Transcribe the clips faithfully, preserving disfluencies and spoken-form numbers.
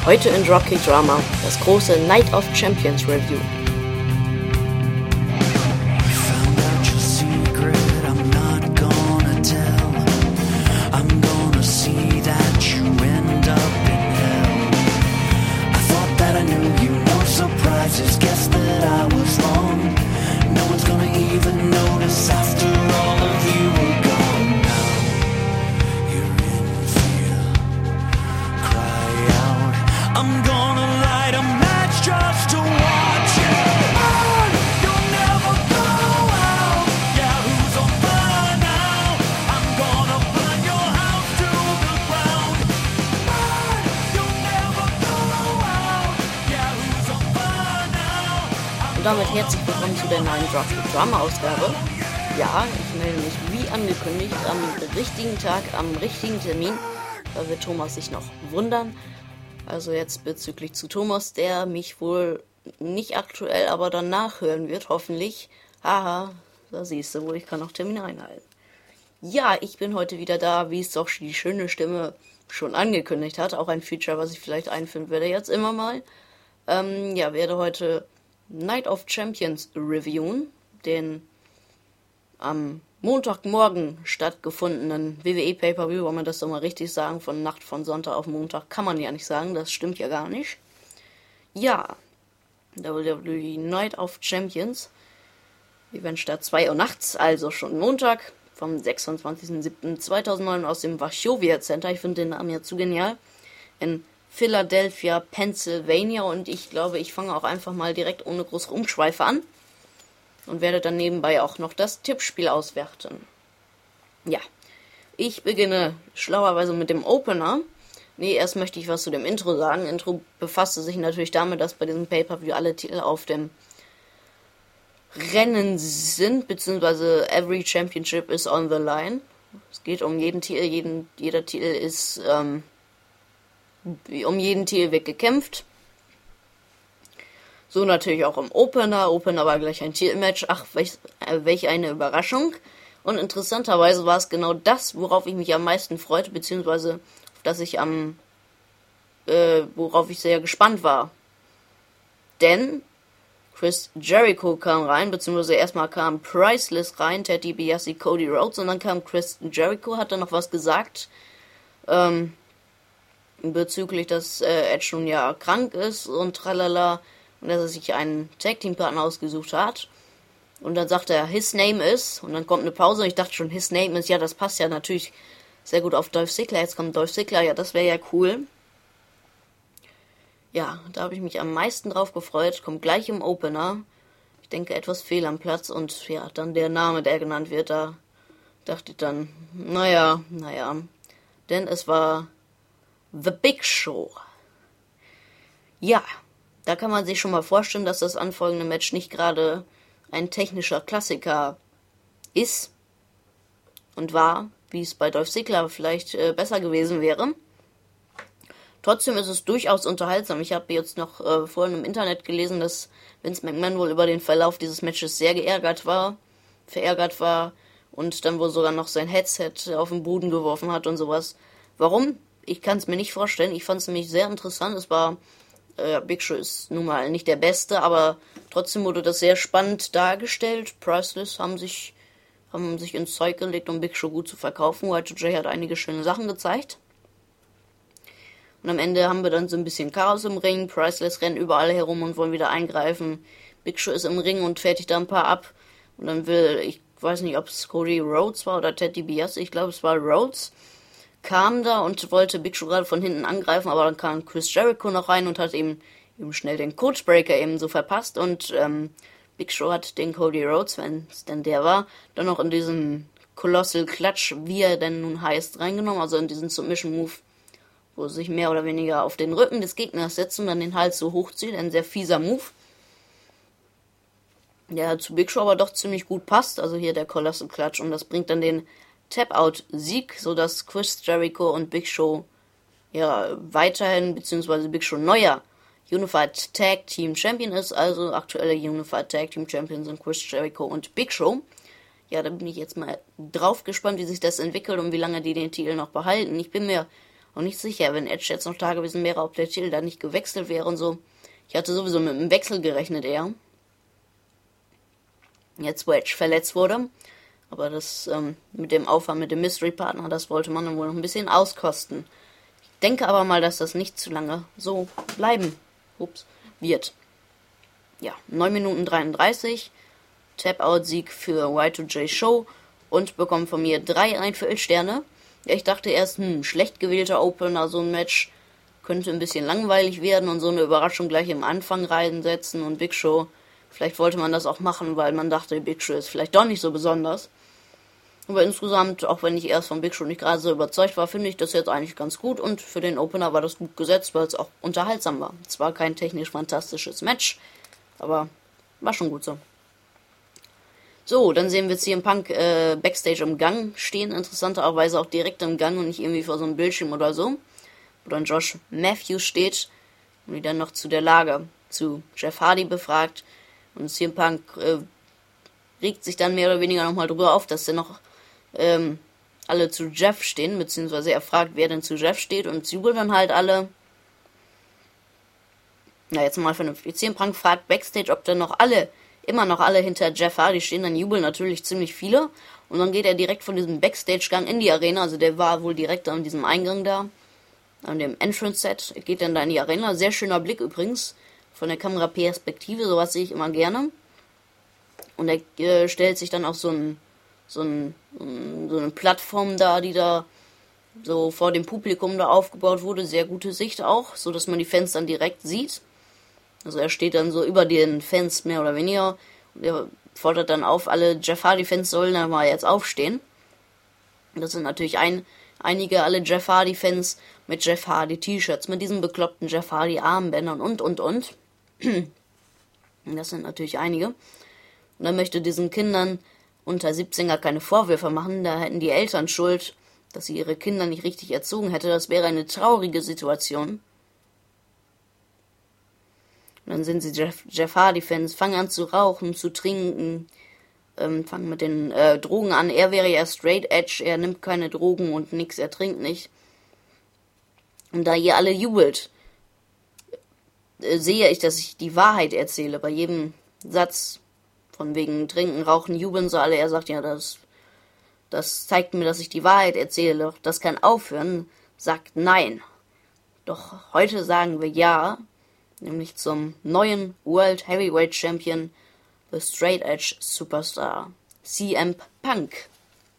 Heute in Dropkick Drama, das große Night of Champions Review. Und damit herzlich willkommen zu der neuen Dropkick Drama Ausgabe. Ja, ich melde mich wie angekündigt am richtigen Tag, am richtigen Termin. Da wird Thomas sich noch wundern. Also jetzt bezüglich zu Thomas, der mich wohl nicht aktuell, aber dann nachhören wird, hoffentlich. Haha, da siehst du wohl, ich kann auch Termine einhalten. Ja, ich bin heute wieder da, wie es doch die schöne Stimme schon angekündigt hat. Auch ein Feature, was ich vielleicht einführen werde jetzt immer mal. Ähm, ja, werde heute Night of Champions reviewen, den am Montagmorgen stattgefundenen W W E Pay-Per-View, wollen wir das doch mal richtig sagen, von Nacht von Sonntag auf Montag kann man ja nicht sagen, das stimmt ja gar nicht. Ja, W W E Night of Champions, Event statt zwei Uhr nachts, also schon Montag, vom sechsundzwanzigsten siebten zweitausendneun aus dem Wachovia Center, ich finde den Namen ja zu genial, in Philadelphia, Pennsylvania, und ich glaube, ich fange auch einfach mal direkt ohne große Umschweife an und werde dann nebenbei auch noch das Tippspiel auswerten. Ja, ich beginne schlauerweise mit dem Opener. Nee, erst möchte ich was zu dem Intro sagen. Intro befasste sich natürlich damit, dass bei diesem Pay-Per-View alle Titel auf dem Rennen sind, beziehungsweise every championship is on the line. Es geht um jeden Titel, jeden, jeder Titel ist, ähm, um jeden Titel wird gekämpft. So natürlich auch im Opener. Opener war gleich ein Titelmatch. Ach, welch, äh, welch eine Überraschung. Und interessanterweise war es genau das, worauf ich mich am meisten freute, beziehungsweise auf das ich am, äh, worauf ich sehr gespannt war. Denn Chris Jericho kam rein, beziehungsweise erstmal kam Priceless rein, Ted DiBiase, Cody Rhodes, und dann kam Chris Jericho, hat dann noch was gesagt, ähm, bezüglich, dass äh, Edge nun ja krank ist und tralala, und dass er sich einen Tag-Team-Partner ausgesucht hat. Und dann sagt er, his name is, und dann kommt eine Pause, und ich dachte schon, his name is, ja, das passt ja natürlich sehr gut auf Dolph Ziggler. Jetzt kommt Dolph Ziggler, ja, das wäre ja cool. Ja, da habe ich mich am meisten drauf gefreut, kommt gleich im Opener. Ich denke, etwas fehl am Platz, und ja, dann der Name, der genannt wird, da dachte ich dann, naja, naja, denn es war The Big Show. Ja, da kann man sich schon mal vorstellen, dass das anfolgende Match nicht gerade ein technischer Klassiker ist und war, wie es bei Dolph Ziggler vielleicht äh, besser gewesen wäre. Trotzdem ist es durchaus unterhaltsam. Ich habe jetzt noch äh, vorhin im Internet gelesen, dass Vince McMahon wohl über den Verlauf dieses Matches sehr geärgert war, verärgert war und dann wohl sogar noch sein Headset auf den Boden geworfen hat und sowas. Warum? Ich kann es mir nicht vorstellen. Ich fand es nämlich sehr interessant. Es war Äh, Big Show ist nun mal nicht der Beste, aber trotzdem wurde das sehr spannend dargestellt. Priceless haben sich, haben sich ins Zeug gelegt, um Big Show gut zu verkaufen. Y two J hat einige schöne Sachen gezeigt. Und am Ende haben wir dann so ein bisschen Chaos im Ring. Priceless rennen überall herum und wollen wieder eingreifen. Big Show ist im Ring und fertigt da ein paar ab. Und dann will, ich weiß nicht, ob es Cody Rhodes war oder Ted DiBiase, ich glaube es war Rhodes, kam da und wollte Big Show gerade von hinten angreifen, aber dann kam Chris Jericho noch rein und hat eben, eben schnell den Codebreaker eben so verpasst, und ähm, Big Show hat den Cody Rhodes, wenn es denn der war, dann noch in diesen Colossal Clutch, wie er denn nun heißt, reingenommen, also in diesen Submission Move, wo er sich mehr oder weniger auf den Rücken des Gegners setzt und dann den Hals so hochzieht, ein sehr fieser Move, der zu Big Show aber doch ziemlich gut passt, also hier der Colossal Clutch, und das bringt dann den Tap-Out-Sieg, sodass Chris Jericho und Big Show ja weiterhin, beziehungsweise Big Show neuer Unified Tag Team Champion ist, also aktuelle Unified Tag Team Champion sind Chris Jericho und Big Show. Ja, da bin ich jetzt mal drauf gespannt, wie sich das entwickelt und wie lange die den Titel noch behalten. Ich bin mir auch nicht sicher, wenn Edge jetzt noch da gewesen wäre, ob der Titel da nicht gewechselt wäre und so. Ich hatte sowieso mit einem Wechsel gerechnet eher. Jetzt, wo Edge verletzt wurde. Aber das ähm, mit dem Aufwand mit dem Mystery-Partner, das wollte man dann wohl noch ein bisschen auskosten. Ich denke aber mal, dass das nicht zu lange so bleiben ups, wird. Ja, neun Minuten dreiunddreißig. Tap-Out-Sieg für Y zwei J Show. Und bekommen von mir drei Ein-Viertel-Sterne. Ja, ich dachte erst, hm, schlecht gewählter Opener, so ein Match könnte ein bisschen langweilig werden und so eine Überraschung gleich am Anfang reinsetzen und Big Show. Vielleicht wollte man das auch machen, weil man dachte, Big Show ist vielleicht doch nicht so besonders. Aber insgesamt, auch wenn ich erst von Big Show nicht gerade so überzeugt war, finde ich das jetzt eigentlich ganz gut. Und für den Opener war das gut gesetzt, weil es auch unterhaltsam war. Es war kein technisch fantastisches Match, aber war schon gut so. So, dann sehen wir C M Punk äh, Backstage im Gang stehen. Interessanterweise auch direkt im Gang und nicht irgendwie vor so einem Bildschirm oder so. Wo dann Josh Matthews steht und die dann noch zu der Lage zu Jeff Hardy befragt. Und C M Punk äh, regt sich dann mehr oder weniger nochmal drüber auf, dass dann noch ähm, alle zu Jeff stehen, beziehungsweise er fragt, wer denn zu Jeff steht und sie jubeln dann halt alle. Na, jetzt mal vernünftig. C M Punk fragt Backstage, ob dann noch alle, immer noch alle hinter Jeff Hardy stehen, dann jubeln natürlich ziemlich viele. Und dann geht er direkt von diesem Backstage-Gang in die Arena, also der war wohl direkt an diesem Eingang da, an dem Entrance-Set, geht dann da in die Arena. Sehr schöner Blick übrigens, von der Kameraperspektive, sowas sehe ich immer gerne. Und er äh, stellt sich dann auf so, ein, so, ein, so eine Plattform da, die da so vor dem Publikum da aufgebaut wurde. Sehr gute Sicht auch, so dass man die Fans dann direkt sieht. Also er steht dann so über den Fans mehr oder weniger. Und er fordert dann auf, alle Jeff Hardy-Fans sollen dann mal jetzt aufstehen. Das sind natürlich ein, einige, alle Jeff Hardy-Fans mit Jeff Hardy-T-Shirts, mit diesen bekloppten Jeff Hardy-Armbändern und, und, und. Das sind natürlich einige. Und er möchte diesen Kindern unter siebzehn gar keine Vorwürfe machen. Da hätten die Eltern Schuld, dass sie ihre Kinder nicht richtig erzogen hätte. Das wäre eine traurige Situation. Und dann sind sie Jeff, Jeff Hardy-Fans, fangen an zu rauchen, zu trinken, ähm, fangen mit den äh, Drogen an. Er wäre ja straight edge, er nimmt keine Drogen und nix, er trinkt nicht. Und da ihr alle jubelt, äh, sehe ich, dass ich die Wahrheit erzähle. Bei jedem Satz von wegen Trinken, Rauchen, jubeln so alle. Er sagt, ja, das, das zeigt mir, dass ich die Wahrheit erzähle. Doch das kann aufhören. Sagt nein. Doch heute sagen wir ja, nämlich zum neuen World Heavyweight Champion, The Straight Edge Superstar, C M Punk.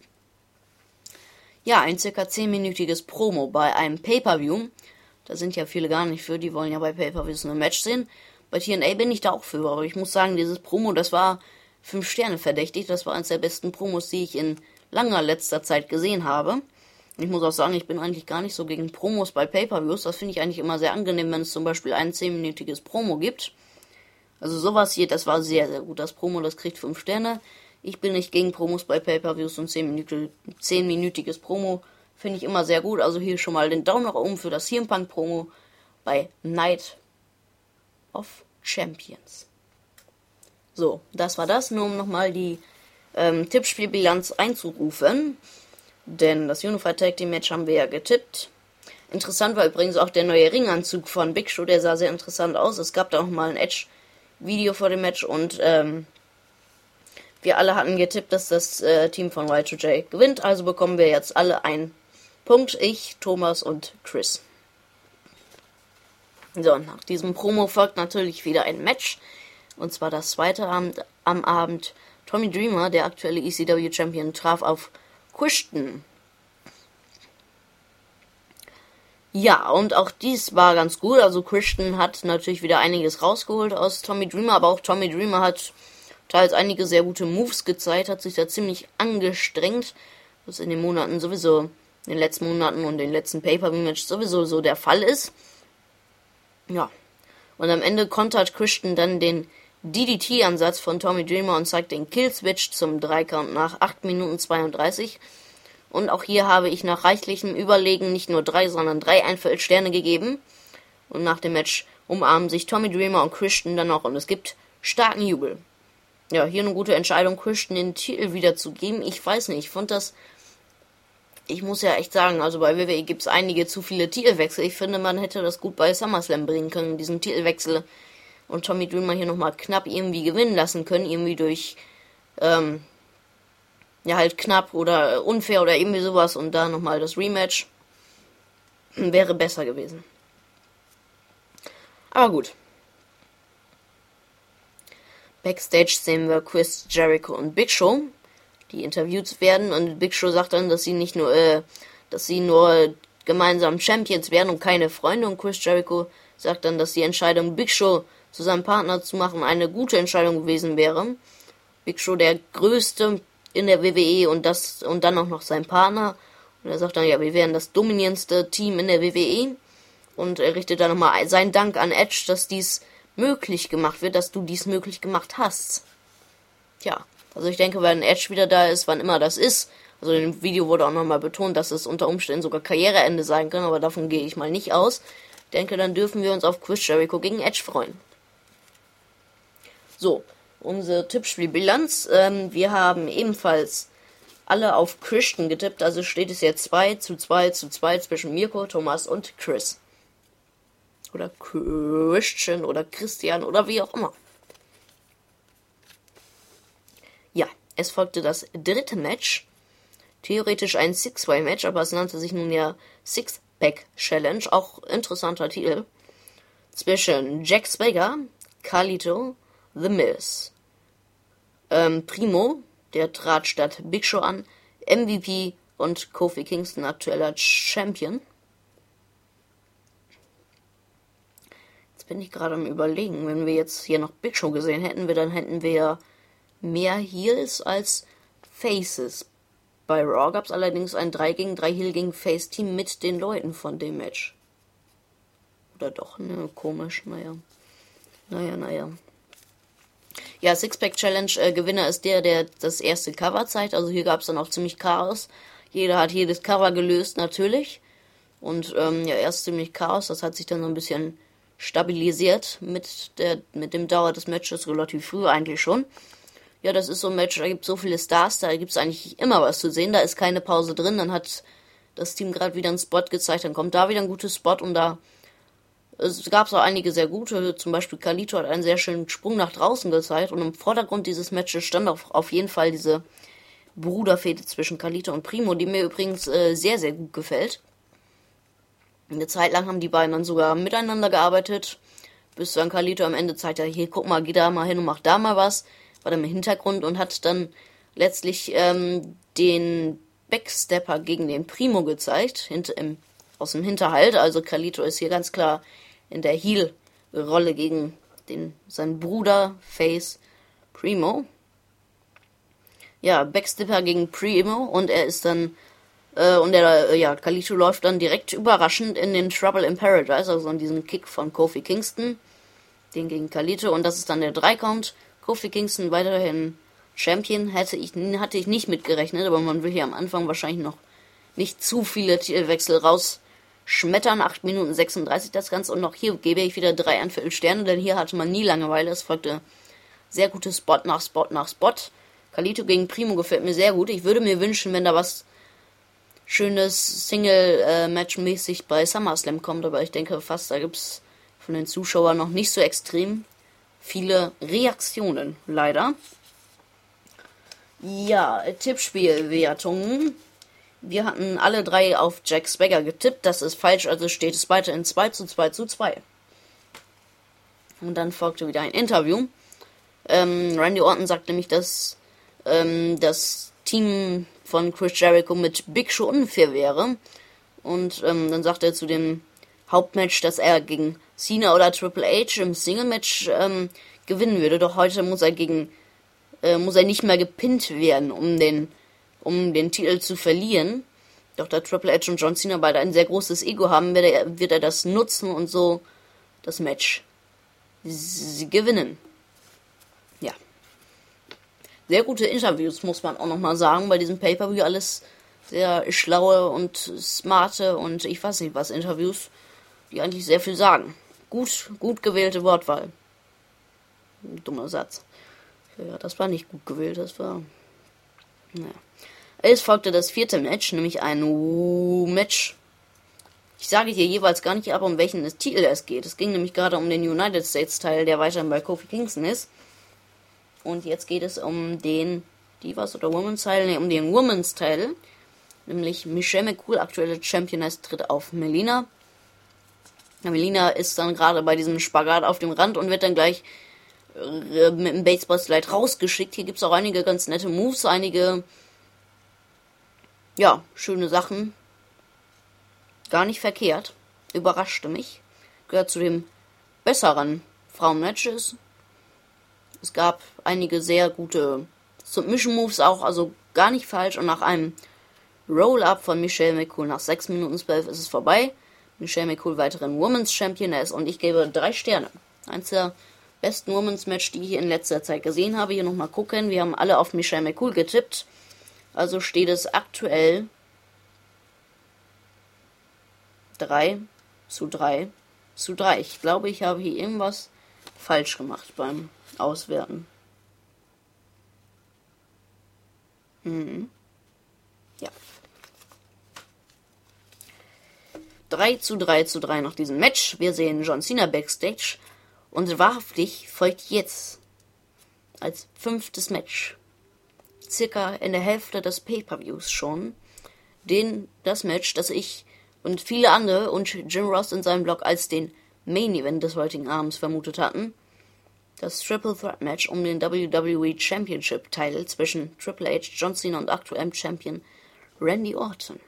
Ja, ein circa zehnminütiges Promo bei einem Pay-Per-View. Da sind ja viele gar nicht für, die wollen ja bei Pay-Per-Views nur ein Match sehen. Bei T N A bin ich da auch für, aber ich muss sagen, dieses Promo, das war fünf Sterne verdächtig. Das war eines der besten Promos, die ich in langer letzter Zeit gesehen habe. Ich muss auch sagen, ich bin eigentlich gar nicht so gegen Promos bei Pay-Per-Views. Das finde ich eigentlich immer sehr angenehm, wenn es zum Beispiel ein zehnminütiges Promo gibt. Also sowas hier, das war sehr, sehr gut. Das Promo, das kriegt fünf Sterne. Ich bin nicht gegen Promos bei Pay-Per-Views und zehnminütiges Promo finde ich immer sehr gut. Also hier schon mal den Daumen nach oben für das C M Punk Promo bei Night of Champions. So, das war das. Nur um nochmal die ähm, Tippspielbilanz einzurufen. Denn das Unified Tag Team Match haben wir ja getippt. Interessant war übrigens auch der neue Ringanzug von Big Show, der sah sehr interessant aus. Es gab da auch mal ein Edge-Video vor dem Match und ähm, wir alle hatten getippt, dass das äh, Team von Y zwei J gewinnt. Also bekommen wir jetzt alle einen Punkt. Ich, Thomas und Chris. So, nach diesem Promo folgt natürlich wieder ein Match. Und zwar das zweite Abend, am Abend. Tommy Dreamer, der aktuelle E C W Champion, traf auf Christian. Ja, und auch dies war ganz gut. Also Christian hat natürlich wieder einiges rausgeholt aus Tommy Dreamer, aber auch Tommy Dreamer hat teils einige sehr gute Moves gezeigt, hat sich da ziemlich angestrengt, was in den Monaten sowieso, in den letzten Monaten und den letzten Pay-Per-View-Match sowieso so der Fall ist. Ja, und am Ende kontert Christian dann den D D T-Ansatz von Tommy Dreamer und zeigt den Killswitch zum Dreikount nach acht Minuten zweiunddreißig. Und auch hier habe ich nach reichlichem Überlegen nicht nur drei, sondern drei Einviertelsterne gegeben. Und nach dem Match umarmen sich Tommy Dreamer und Christian dann noch und es gibt starken Jubel. Ja, hier eine gute Entscheidung, Christian den Titel wiederzugeben. Ich weiß nicht, ich fand das ich muss ja echt sagen, also bei W W E gibt es einige zu viele Titelwechsel. Ich finde, man hätte das gut bei SummerSlam bringen können, diesen Titelwechsel. Und Tommy Dreamer hier nochmal knapp irgendwie gewinnen lassen können, irgendwie durch, ähm, ja halt knapp oder unfair oder irgendwie sowas und da nochmal das Rematch. Wäre besser gewesen. Aber gut. Backstage sehen wir Chris Jericho und Big Show, die interviewt werden, und Big Show sagt dann, dass sie nicht nur, äh, dass sie nur gemeinsam Champions werden und keine Freunde, und Chris Jericho sagt dann, dass die Entscheidung, Big Show zu seinem Partner zu machen, eine gute Entscheidung gewesen wäre. Big Show der größte in der W W E und das und dann auch noch sein Partner. Und er sagt dann, ja, wir wären das dominierendste Team in der W W E. Und er richtet dann nochmal seinen Dank an Edge, dass dies möglich gemacht wird, dass du dies möglich gemacht hast. Tja, also ich denke, wenn Edge wieder da ist, wann immer das ist, also in dem Video wurde auch nochmal betont, dass es unter Umständen sogar Karriereende sein kann, aber davon gehe ich mal nicht aus. Ich denke, dann dürfen wir uns auf Chris Jericho gegen Edge freuen. So, unsere Tippspielbilanz. Ähm, wir haben ebenfalls alle auf Christian getippt, also steht es jetzt zwei zu zwei zu zwei zwischen Mirko, Thomas und Chris. Oder Christian oder Christian oder wie auch immer. Ja, es folgte das dritte Match. Theoretisch ein Six-Way-Match, aber es nannte sich nun ja Six-Pack-Challenge. Auch interessanter Titel. Zwischen Jack Swagger, Carlito, The Miz, ähm, Primo, der trat statt Big Show an, M V P und Kofi Kingston, aktueller Champion. Bin ich gerade am Überlegen, wenn wir jetzt hier noch Big Show gesehen hätten, wir, dann hätten wir mehr Heels als Faces. Bei Raw gab es allerdings ein drei gegen drei Heel gegen Face Team mit den Leuten von dem Match. Oder doch, ne, komisch, naja. Naja, naja. Ja, Sixpack Challenge, äh, Gewinner ist der, der das erste Cover zeigt, also hier gab es dann auch ziemlich Chaos. Jeder hat jedes Cover gelöst, natürlich. Und ähm, ja, erst ziemlich Chaos, das hat sich dann so ein bisschen stabilisiert mit der mit dem Dauer des Matches, relativ früh eigentlich schon. Ja, das ist so ein Match, da gibt es so viele Stars, da gibt es eigentlich immer was zu sehen, da ist keine Pause drin, dann hat das Team gerade wieder einen Spot gezeigt, dann kommt da wieder ein guter Spot und da es gab auch einige sehr gute, zum Beispiel Carlito hat einen sehr schönen Sprung nach draußen gezeigt und im Vordergrund dieses Matches stand auf, auf jeden Fall diese Bruderfehde zwischen Carlito und Primo, die mir übrigens äh, sehr, sehr gut gefällt. Eine Zeit lang haben die beiden dann sogar miteinander gearbeitet, bis dann Carlito am Ende zeigte, hier, guck mal, geh da mal hin und mach da mal was, war dann im Hintergrund und hat dann letztlich ähm, den Backstepper gegen den Primo gezeigt, hint, im, aus dem Hinterhalt, also Carlito ist hier ganz klar in der Heel-Rolle gegen den, seinen Bruder, Face, Primo. Ja, Backstepper gegen Primo und er ist dann Und der, ja, Carlito läuft dann direkt überraschend in den Trouble in Paradise, also in diesen Kick von Kofi Kingston, den gegen Carlito, und das ist dann der drei-Count. Kofi Kingston weiterhin Champion, hätte ich, hatte ich nicht mitgerechnet, aber man will hier am Anfang wahrscheinlich noch nicht zu viele Titelwechsel rausschmettern. acht Minuten sechsunddreißig das Ganze, und noch hier gebe ich wieder drei Viertel Sterne, denn hier hatte man nie Langeweile, es folgte sehr gute Spot nach Spot nach Spot. Carlito gegen Primo gefällt mir sehr gut, ich würde mir wünschen, wenn da was schönes Single-Match-mäßig bei SummerSlam kommt, aber ich denke fast, da gibt es von den Zuschauern noch nicht so extrem viele Reaktionen, leider. Ja, Tippspielwertungen. Wir hatten alle drei auf Jack Swagger getippt, das ist falsch, also steht es weiterhin zwei zu zwei zu zwei. Und dann folgte wieder ein Interview. Ähm, Randy Orton sagt nämlich, dass ähm, das Team von Chris Jericho mit Big Show unfair wäre. Und ähm, dann sagt er zu dem Hauptmatch, dass er gegen Cena oder Triple H im Single-Match ähm, gewinnen würde. Doch heute muss er gegen äh, muss er nicht mehr gepinnt werden, um den um den Titel zu verlieren. Doch da Triple H und John Cena beide ein sehr großes Ego haben, wird er, wird er das nutzen und so das Match sie gewinnen. Ja. Sehr gute Interviews, muss man auch nochmal sagen, bei diesem Pay-Per-View. Alles sehr schlaue und smarte und ich weiß nicht was Interviews, die eigentlich sehr viel sagen. Gut, gut gewählte Wortwahl. Dummer Satz. Ja, das war nicht gut gewählt, das war... Naja. Es folgte das vierte Match, nämlich ein Match. Ich sage hier jeweils gar nicht ab, um welchen Titel es geht. Es ging nämlich gerade um den United States Teil, der weiterhin bei Kofi Kingston ist. Und jetzt geht es um den Divas oder Women's Teil, ne, um den Women's Teil. Nämlich Michelle McCool, aktuelle Championess, tritt auf Melina. Melina ist dann gerade bei diesem Spagat auf dem Rand und wird dann gleich äh, mit dem Baseball-Slide rausgeschickt. Hier gibt es auch einige ganz nette Moves, einige, ja, schöne Sachen. Gar nicht verkehrt. Überraschte mich. Gehört zu den besseren Frauenmatches. Es gab einige sehr gute Submission-Moves auch, also gar nicht falsch. Und nach einem Roll-Up von Michelle McCool nach sechs Minuten zwölf ist es vorbei. Michelle McCool weiteren Women's Championess und ich gebe drei Sterne. Eins der besten Women's Match, die ich in letzter Zeit gesehen habe. Hier nochmal gucken. Wir haben alle auf Michelle McCool getippt. Also steht es aktuell drei zu drei zu drei. Ich glaube, ich habe hier irgendwas falsch gemacht beim Auswerten. Mhm. Ja. drei zu drei zu drei nach diesem Match. Wir sehen John Cena backstage. Und wahrhaftig folgt jetzt als fünftes Match, circa in der Hälfte des Pay-Per-Views schon, den, das Match, das ich und viele andere und Jim Ross in seinem Blog als den Main Event des heutigen Abends vermutet hatten. Das Triple Threat Match um den W W E Championship Title zwischen Triple H, John Cena und aktuellem Champion Randy Orton.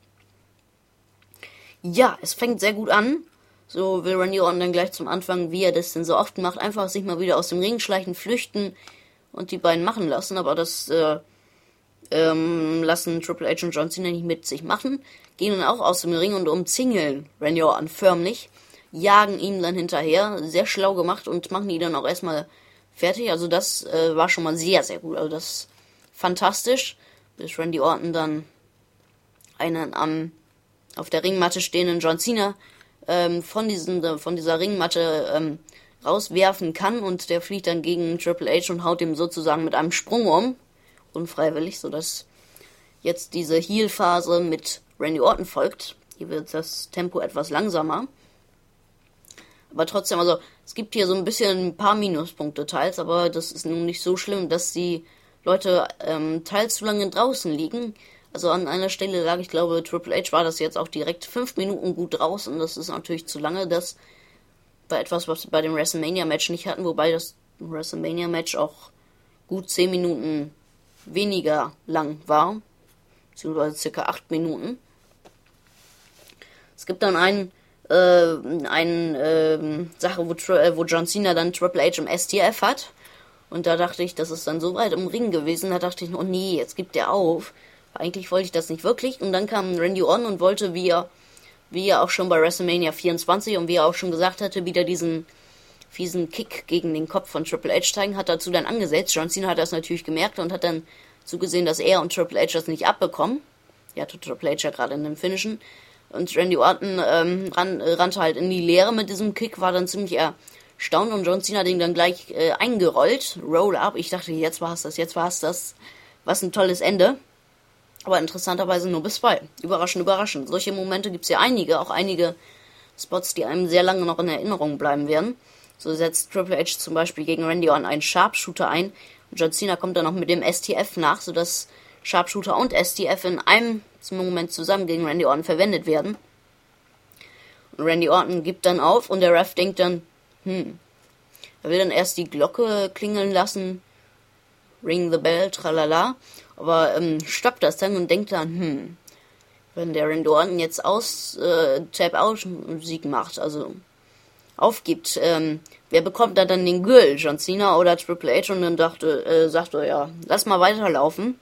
Ja, es fängt sehr gut an. So will Randy Orton dann gleich zum Anfang, wie er das denn so oft macht, einfach sich mal wieder aus dem Ring schleichen, flüchten und die beiden machen lassen. Aber das äh, ähm, lassen Triple H und John Cena nicht mit sich machen. Gehen dann auch aus dem Ring und umzingeln Randy Orton förmlich. Jagen ihm dann hinterher. Sehr schlau gemacht und machen ihn dann auch erstmal fertig. Also das äh, war schon mal sehr, sehr gut. Also das ist fantastisch. Bis Randy Orton dann einen am auf der Ringmatte stehenden John Cena ähm, von, diesen, von dieser Ringmatte ähm, rauswerfen kann. Und der fliegt dann gegen Triple H und haut ihm sozusagen mit einem Sprung um. Unfreiwillig, sodass jetzt diese Heel-Phase mit Randy Orton folgt. Hier wird das Tempo etwas langsamer. Aber trotzdem, also es gibt hier so ein bisschen ein paar Minuspunkte teils, aber das ist nun nicht so schlimm, dass die Leute ähm, teils zu lange draußen liegen. Also an einer Stelle lag, ich glaube, Triple H war das jetzt auch direkt fünf Minuten gut draußen. Das ist natürlich zu lange. Das war etwas, was wir bei dem WrestleMania-Match nicht hatten, wobei das WrestleMania-Match auch gut zehn Minuten weniger lang war. Beziehungsweise circa acht Minuten. Es gibt dann einen, äh, einen, äh, Sache, wo, wo John Cena dann Triple H im S T F hat. Und da dachte ich, das ist dann so weit im Ring gewesen. Da dachte ich, oh nee, jetzt gibt der auf. Eigentlich wollte ich das nicht wirklich. Und dann kam Randy Orton und wollte, wie er, wie er auch schon bei WrestleMania vierundzwanzig und wie er auch schon gesagt hatte, wieder diesen fiesen Kick gegen den Kopf von Triple H zeigen, hat dazu dann angesetzt. John Cena hat das natürlich gemerkt und hat dann zugesehen, dass er und Triple H das nicht abbekommen. Ja, hatte Triple H ja gerade in dem Finishen. Und Randy Orton ähm, ran, äh, rannte halt in die Leere mit diesem Kick, war dann ziemlich erstaunt und John Cena hat ihn dann gleich äh, eingerollt. Roll up. Ich dachte, jetzt war es das, jetzt war es das. Was ein tolles Ende. Aber interessanterweise nur bis zwei. Überraschend, überraschend. Solche Momente gibt es ja einige, auch einige Spots, die einem sehr lange noch in Erinnerung bleiben werden. So setzt Triple H zum Beispiel gegen Randy Orton einen Sharpshooter ein. Und John Cena kommt dann noch mit dem S T F nach, sodass Sharpshooter und S T F in einem Moment zusammen gegen Randy Orton verwendet werden. Und Randy Orton gibt dann auf und der Ref denkt dann, hm, er will dann erst die Glocke klingeln lassen, ring the bell, tralala, aber ähm, stoppt das dann und denkt dann, hm, wenn der Randy Orton jetzt aus äh, Tap-Out-Musik macht, also aufgibt, ähm, wer bekommt da dann den Gürtel, John Cena oder Triple H? Und dann dachte, äh, sagte er, ja, lass mal weiterlaufen.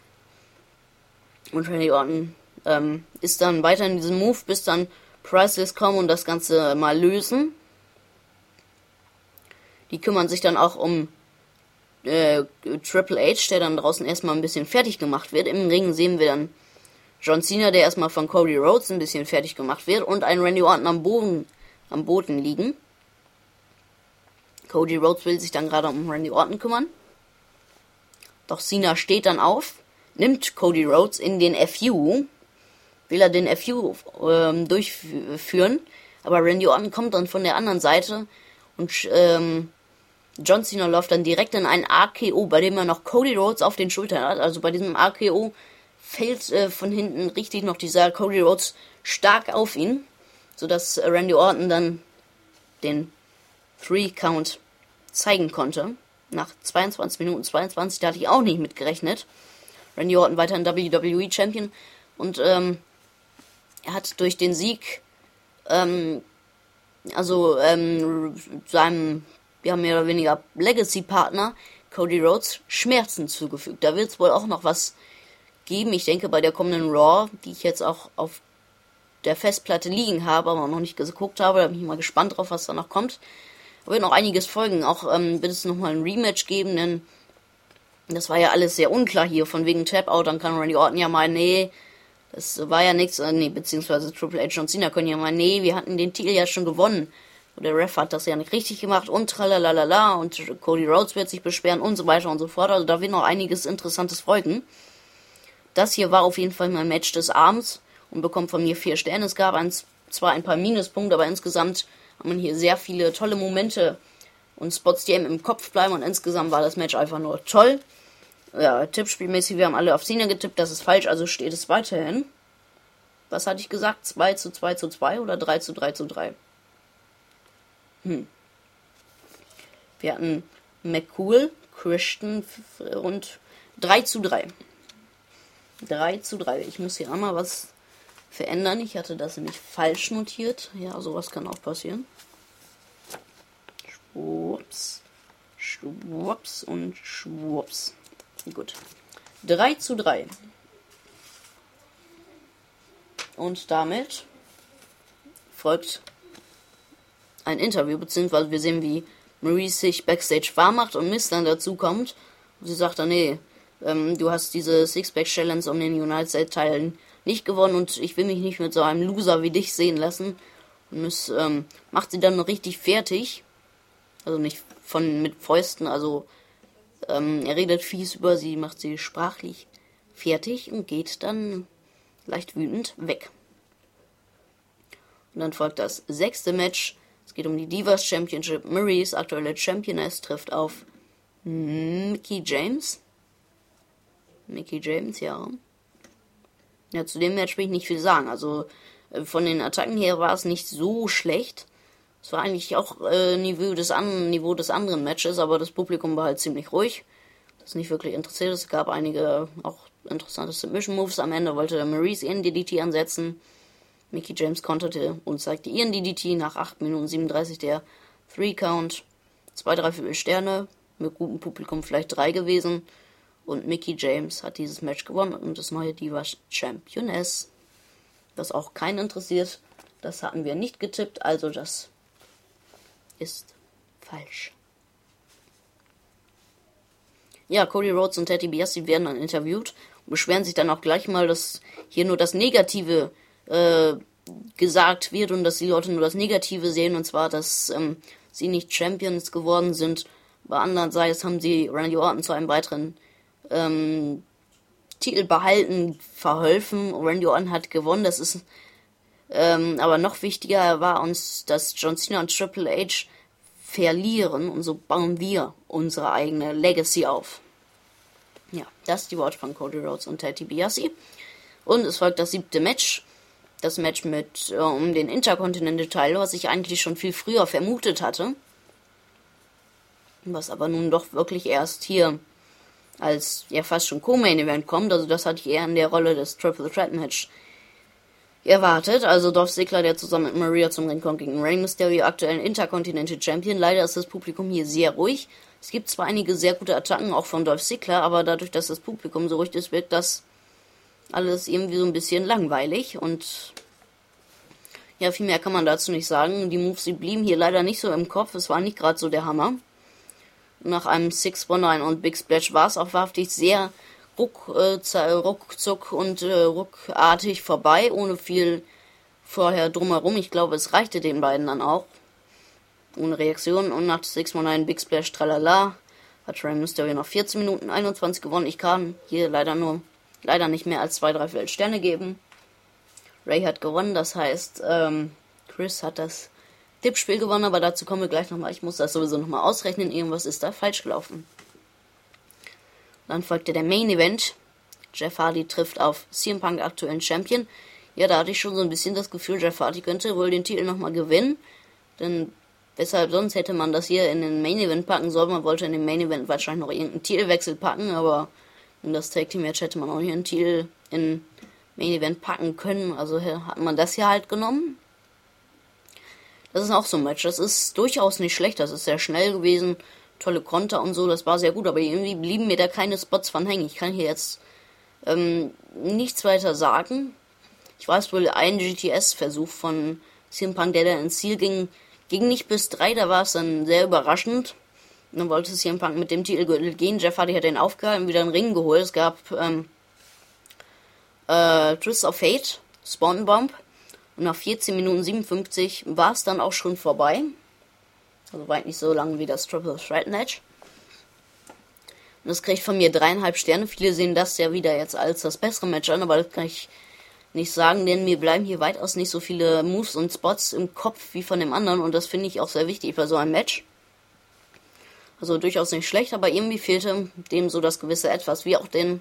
Und Randy Orton ähm, ist dann weiter in diesem Move, bis dann Priceless kommen und das Ganze mal lösen. Die kümmern sich dann auch um äh, Triple H, der dann draußen erstmal ein bisschen fertig gemacht wird. Im Ring sehen wir dann John Cena, der erstmal von Cody Rhodes ein bisschen fertig gemacht wird und ein Randy Orton am Boden, am Boden liegen. Cody Rhodes will sich dann gerade um Randy Orton kümmern. Doch Cena steht dann auf, nimmt Cody Rhodes in den F U, will er den F U ähm, durchführen, aber Randy Orton kommt dann von der anderen Seite und ähm, John Cena läuft dann direkt in einen R K O, bei dem er noch Cody Rhodes auf den Schultern hat. Also bei diesem R K O fällt äh, von hinten richtig noch dieser Cody Rhodes stark auf ihn, sodass äh, Randy Orton dann den Three-Count zeigen konnte. Nach zweiundzwanzig Minuten zweiundzwanzig, da hatte ich auch nicht mit gerechnet. Randy Orton weiterhin W W E Champion und ähm, er hat durch den Sieg ähm, also ähm, seinem ja, mehr oder weniger Legacy-Partner Cody Rhodes Schmerzen zugefügt. Da wird es wohl auch noch was geben. Ich denke, bei der kommenden Raw, die ich jetzt auch auf der Festplatte liegen habe, aber noch nicht geguckt habe, da bin ich mal gespannt drauf, was da noch kommt. Da wird noch einiges folgen. Auch ähm, wird es nochmal ein Rematch geben, denn das war ja alles sehr unklar hier. Von wegen Tap-Out, dann kann Randy Orton ja meinen, nee, das war ja nichts, äh, nee, beziehungsweise Triple H und Cena können ja meinen, nee, wir hatten den Titel ja schon gewonnen. Und der Ref hat das ja nicht richtig gemacht und tralalala und Cody Rhodes wird sich beschweren und so weiter und so fort. Also da wird noch einiges Interessantes folgen. Das hier war auf jeden Fall mein Match des Abends und bekommt von mir vier Sterne. Es gab ein, zwar ein paar Minuspunkte, aber insgesamt hat man hier sehr viele tolle Momente und Spots, die einem im Kopf bleiben und insgesamt war das Match einfach nur toll. Ja, tippspielmäßig, wir haben alle auf Cena getippt, das ist falsch, also steht es weiterhin. Was hatte ich gesagt? zwei zu zwei zu zwei oder drei zu drei zu drei? Hm. Wir hatten McCool, Christian und drei zu drei. drei zu drei. Ich muss hier einmal was verändern. Ich hatte das nämlich falsch notiert. Ja, sowas kann auch passieren. Schwupps. Schwupps und schwupps. Gut. drei zu drei. Und damit folgt ein Interview, beziehungsweise wir sehen, wie Maurice sich Backstage warm macht und Miss dann dazu kommt. Und sie sagt dann, nee, ähm, du hast diese Six-Pack-Challenge um den United States-Teilen nicht gewonnen und ich will mich nicht mit so einem Loser wie dich sehen lassen. Und Miss ähm, macht sie dann noch richtig fertig. Also nicht von mit Fäusten, also ähm, er redet fies über sie, macht sie sprachlich fertig und geht dann leicht wütend weg. Und dann folgt das sechste Match. Es geht um die Divas Championship. Maurice, aktuelle Championess, trifft auf Mickie James. Mickie James, ja. Ja, zu dem Match will ich nicht viel sagen. Also äh, von den Attacken her war es nicht so schlecht. Es war eigentlich auch äh, Niveau, des an, Niveau des anderen Matches, aber das Publikum war halt ziemlich ruhig. Das ist nicht wirklich interessiert. Es gab einige auch interessante Submission Moves. Am Ende wollte der Maurice ihren D D T ansetzen. Mickie James konterte und zeigte ihren D D T nach acht Minuten siebenunddreißig der Three Count. Zwei, drei, vier Sterne. Mit gutem Publikum vielleicht drei gewesen. Und Mickie James hat dieses Match gewonnen und das neue Divas Championess. Das auch keinen interessiert. Das hatten wir nicht getippt, also das ist falsch. Ja, Cody Rhodes und Ted DiBiase werden dann interviewt und beschweren sich dann auch gleich mal, dass hier nur das Negative äh, gesagt wird und dass die Leute nur das Negative sehen, und zwar, dass ähm, sie nicht Champions geworden sind. Bei andererseits haben sie Randy Orton zu einem weiteren ähm, Titel behalten verholfen. Randy Orton hat gewonnen, das ist ähm, aber noch wichtiger war uns, dass John Cena und Triple H verlieren und so bauen wir unsere eigene Legacy auf. Ja, das ist die Worte von Cody Rhodes und Ted DiBiase. Und es folgt das siebte Match. Das Match mit äh, um den Intercontinental-Title, was ich eigentlich schon viel früher vermutet hatte. Was aber nun doch wirklich erst hier als ja fast schon Co-Main-Event kommt. Also das hatte ich eher in der Rolle des Triple Threat Match erwartet. Also Dolph Ziggler, der zusammen mit Maria zum Ring kommt gegen Rey Mysterio, aktuellen Intercontinental Champion. Leider ist das Publikum hier sehr ruhig. Es gibt zwar einige sehr gute Attacken, auch von Dolph Ziggler, aber dadurch, dass das Publikum so ruhig ist, wirkt das alles irgendwie so ein bisschen langweilig. Und ja, viel mehr kann man dazu nicht sagen. Die Moves, die blieben hier leider nicht so im Kopf. Es war nicht gerade so der Hammer. Nach einem six one nine und Big Splash war es auch wahrhaftig sehr ruck, äh, ruckzuck und äh, ruckartig vorbei, ohne viel vorher drumherum. Ich glaube, es reichte den beiden dann auch. Ohne Reaktion. Und nach six one nine Big Splash tralala hat Rey Mysterio noch vierzehn Minuten einundzwanzig gewonnen. Ich kann hier leider nur leider nicht mehr als zwei, drei Sterne geben. Ray hat gewonnen, das heißt, ähm, Chris hat das Tippspiel gewonnen, aber dazu kommen wir gleich nochmal. Ich muss das sowieso nochmal ausrechnen, irgendwas ist da falsch gelaufen. Dann folgte der Main Event. Jeff Hardy trifft auf C M Punk, aktuellen Champion. Ja, da hatte ich schon so ein bisschen das Gefühl, Jeff Hardy könnte wohl den Titel nochmal gewinnen. Denn weshalb sonst hätte man das hier in den Main Event packen sollen. Man wollte in den Main Event wahrscheinlich noch irgendeinen Titelwechsel packen, aber in das Tag Team Match hätte man auch hier einen Titel in Main Event packen können. Also hat man das hier halt genommen. Das ist auch so ein Match. Das ist durchaus nicht schlecht. Das ist sehr schnell gewesen. Tolle Konter und so. Das war sehr gut. Aber irgendwie blieben mir da keine Spots von hängen. Ich kann hier jetzt ähm, nichts weiter sagen. Ich weiß wohl, ein G T S-Versuch von C M Punk, der da ins Ziel ging, ging nicht bis drei. Da war es dann sehr überraschend. Und dann wollte C M Punk mit dem Titelgürtel gehen. Jeff Hardy hat den aufgehalten, wieder einen Ring geholt. Es gab ähm, äh, Twist of Fate, Spawn Bomb. Und nach vierzehn Minuten siebenundfünfzig war es dann auch schon vorbei. Also weit nicht so lang wie das Triple Threat Match. Und das kriegt von mir dreieinhalb Sterne. Viele sehen das ja wieder jetzt als das bessere Match an, aber das kann ich nicht sagen, denn mir bleiben hier weitaus nicht so viele Moves und Spots im Kopf wie von dem anderen. Und das finde ich auch sehr wichtig bei so einem Match. Also durchaus nicht schlecht, aber irgendwie fehlte dem so das gewisse Etwas, wie auch den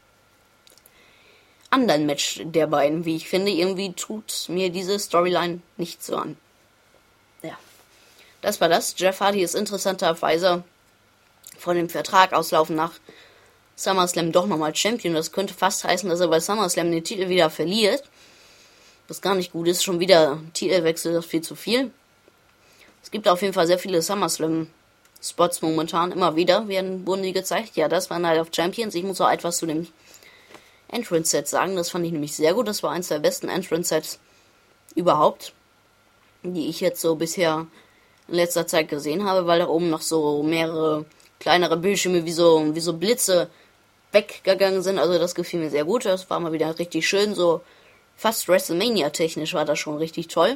anderen Match der beiden, wie ich finde. Irgendwie tut mir diese Storyline nicht so an. Ja, das war das. Jeff Hardy ist interessanterweise von dem Vertrag auslaufen nach SummerSlam doch nochmal Champion. Das könnte fast heißen, dass er bei SummerSlam den Titel wieder verliert. Was gar nicht gut ist. Schon wieder Titelwechsel, das ist viel zu viel. Es gibt auf jeden Fall sehr viele SummerSlam-Spots momentan. Immer wieder werden, wurden die gezeigt. Ja, das war Night of Champions. Ich muss auch etwas zu dem Entrance-Set sagen. Das fand ich nämlich sehr gut. Das war eins der besten Entrance-Sets überhaupt, die ich jetzt so bisher in letzter Zeit gesehen habe, weil da oben noch so mehrere kleinere Bildschirme wie so, wie so Blitze weggegangen sind. Also das gefiel mir sehr gut. Das war mal wieder richtig schön. So fast WrestleMania-technisch war das schon richtig toll.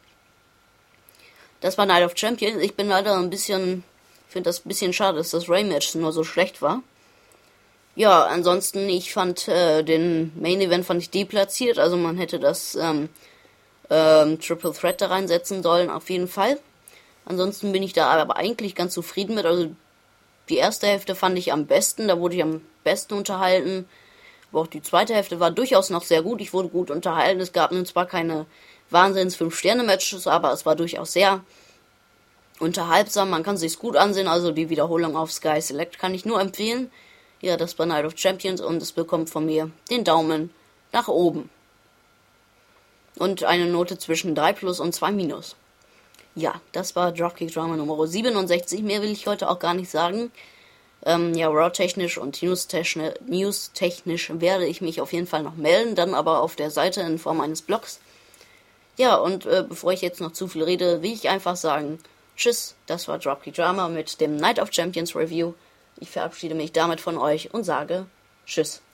Das war Night of Champions. Ich bin leider ein bisschen, finde das ein bisschen schade, dass das Ray-Match nur so schlecht war. Ja, ansonsten, ich fand äh, den Main Event fand ich deplatziert. Also man hätte das ähm, ähm, Triple Threat da reinsetzen sollen, auf jeden Fall. Ansonsten bin ich da aber eigentlich ganz zufrieden mit. Also die erste Hälfte fand ich am besten, da wurde ich am besten unterhalten. Aber auch die zweite Hälfte war durchaus noch sehr gut. Ich wurde gut unterhalten. Es gab nun zwar keine Wahnsinns fünf Sterne Matches, aber es war durchaus sehr unterhaltsam. Man kann sich's gut ansehen. Also die Wiederholung auf Sky Select kann ich nur empfehlen. Ja, das war Night of Champions und es bekommt von mir den Daumen nach oben. Und eine Note zwischen drei plus und zwei minus. Ja, das war Dropkick Drama Nummer siebenundsechzig. Mehr will ich heute auch gar nicht sagen. Ähm, ja, Raw-technisch und News-technisch, News-technisch werde ich mich auf jeden Fall noch melden, dann aber auf der Seite in Form eines Blogs. Ja, und äh, bevor ich jetzt noch zu viel rede, will ich einfach sagen, tschüss, das war Dropkick Drama mit dem Night of Champions Review. Ich verabschiede mich damit von euch und sage tschüss.